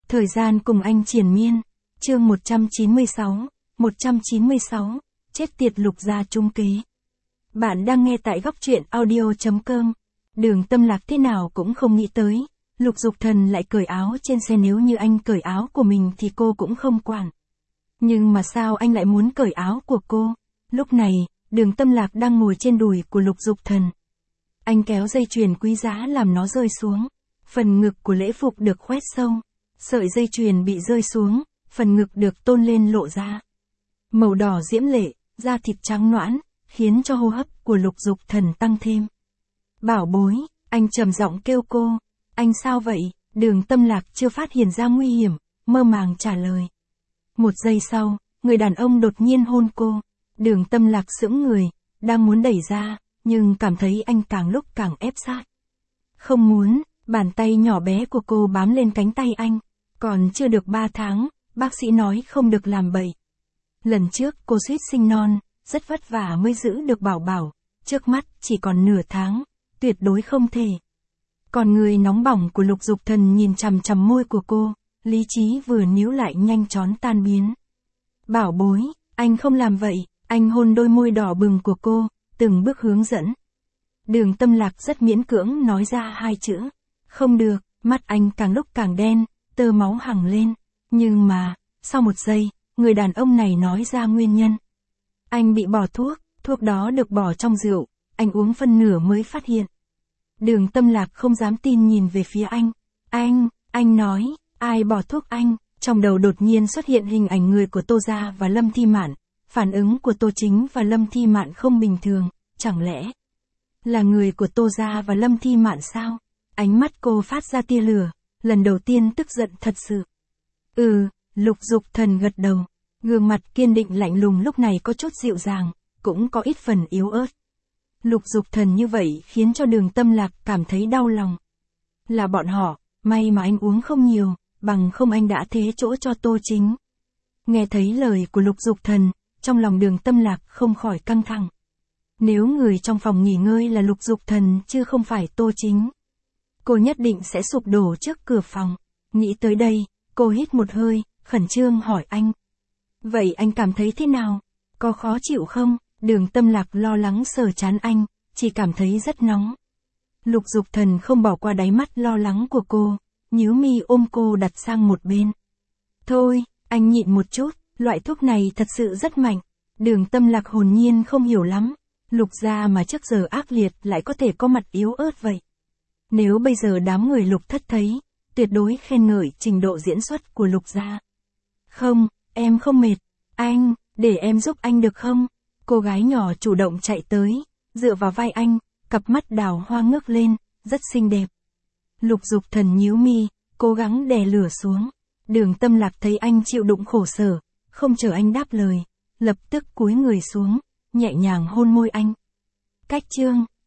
Thời gian cùng anh triền miên. Chương 196, 196, chết tiệt Lục gia trung kế. Bạn đang nghe tại góc truyện audio.com. Đường Tâm Lạc thế nào cũng không nghĩ tới, Lục Dục Thần lại cởi áo trên xe, nếu như anh cởi áo của mình thì cô cũng không quản. Nhưng mà sao anh lại muốn cởi áo của cô? Lúc này, Đường Tâm Lạc đang ngồi trên đùi của Lục Dục Thần. Anh kéo dây chuyền quý giá làm nó rơi xuống. Phần ngực của lễ phục được khoét sâu. Sợi dây chuyền bị rơi xuống, phần ngực được tôn lên lộ ra. Màu đỏ diễm lệ, da thịt trắng nõn, khiến cho hô hấp của Lục Dục Thần tăng thêm. Bảo bối, anh trầm giọng kêu cô. Anh sao vậy? Đường Tâm Lạc chưa phát hiện ra nguy hiểm, mơ màng trả lời. Một giây sau, người đàn ông đột nhiên hôn cô. Đường Tâm Lạc sững người, đang muốn đẩy ra, nhưng cảm thấy anh càng lúc càng ép sát. Không muốn, bàn tay nhỏ bé của cô bám lên cánh tay anh. Còn chưa được 3 tháng, bác sĩ nói không được làm bậy. Lần trước cô suýt sinh non, rất vất vả mới giữ được bảo bảo, trước mắt chỉ còn nửa tháng, tuyệt đối không thể. Còn người nóng bỏng của Lục Dục Thần nhìn chằm chằm môi của cô, lý trí vừa níu lại nhanh chóng tan biến. Bảo bối, anh không làm vậy, anh hôn đôi môi đỏ bừng của cô, từng bước hướng dẫn. Đường Tâm Lạc rất miễn cưỡng nói ra 2 chữ, không được, mắt anh càng lúc càng đen, tơ máu hằng lên. Nhưng mà, sau một giây, người đàn ông này nói ra nguyên nhân. Anh bị bỏ thuốc, thuốc đó được bỏ trong rượu, anh uống phân nửa mới phát hiện. Đường Tâm Lạc không dám tin nhìn về phía anh. Anh nói, ai bỏ thuốc anh? Trong đầu đột nhiên xuất hiện hình ảnh người của Tô Gia và Lâm Thi Mạn. Phản ứng của Tô Chính và Lâm Thi Mạn không bình thường, chẳng lẽ là người của Tô Gia và Lâm Thi Mạn sao? Ánh mắt cô phát ra tia lửa, lần đầu tiên tức giận thật sự. Lục Dục Thần gật đầu, gương mặt kiên định lạnh lùng lúc này có chút dịu dàng, cũng có ít phần yếu ớt. Lục Dục Thần như vậy khiến cho Đường Tâm Lạc cảm thấy đau lòng. Là bọn họ, may mà anh uống không nhiều, bằng không anh đã thế chỗ cho Tô Chính. Nghe thấy lời của Lục Dục Thần, trong lòng Đường Tâm Lạc không khỏi căng thẳng. Nếu người trong phòng nghỉ ngơi là Lục Dục Thần chứ không phải Tô Chính, cô nhất định sẽ sụp đổ trước cửa phòng. Nghĩ tới đây, cô hít một hơi, khẩn trương hỏi anh. Vậy anh cảm thấy thế nào? Có khó chịu không? Đường Tâm Lạc lo lắng sờ trán anh, chỉ cảm thấy rất nóng. Lục Dục Thần không bỏ qua đáy mắt lo lắng của cô, nhíu mi ôm cô đặt sang một bên. Thôi, anh nhịn một chút, loại thuốc này thật sự rất mạnh. Đường Tâm Lạc hồn nhiên không hiểu lắm. Lục gia mà trước giờ ác liệt lại có thể có mặt yếu ớt vậy. Nếu bây giờ đám người Lục Thất thấy, tuyệt đối khen ngợi trình độ diễn xuất của Lục gia. Không, em không mệt. Anh, để em giúp anh được không? Cô gái nhỏ chủ động chạy tới, dựa vào vai anh, cặp mắt đào hoa ngước lên, rất xinh đẹp. Lục Dục Thần nhíu mi, cố gắng đè lửa xuống. Đường Tâm Lạc thấy anh chịu đựng khổ sở, không chờ anh đáp lời, lập tức cúi người xuống, nhẹ nhàng hôn môi anh. Cách chương